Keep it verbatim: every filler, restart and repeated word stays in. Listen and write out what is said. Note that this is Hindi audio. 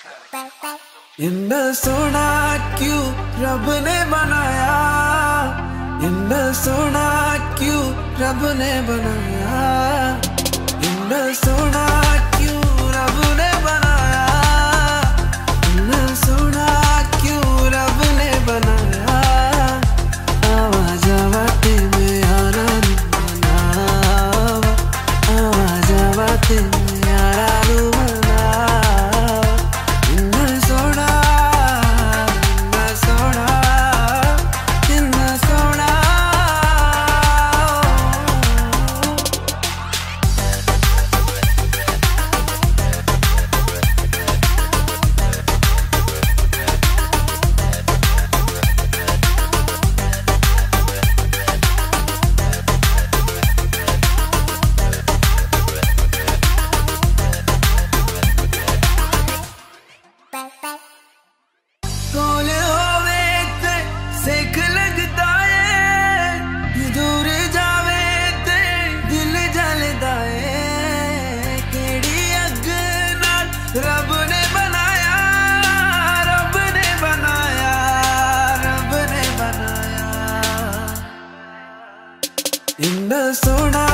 इतना सोना क्यों रब ने बनाया, इतना सोना क्यों रब ने बनाया, इतना सोना क्यों रब ने बनाया, इतना सोना क्यों रब ने बनाया। आवाज आवाते में आना बनावा, आवाज आवाते में आना सेक लगदा है, दूर जावे ते दिल जलदा है। केड़ी अग नाल रब ने बनाया, रब ने बनाया, रब ने बनाया। इन्ना सोना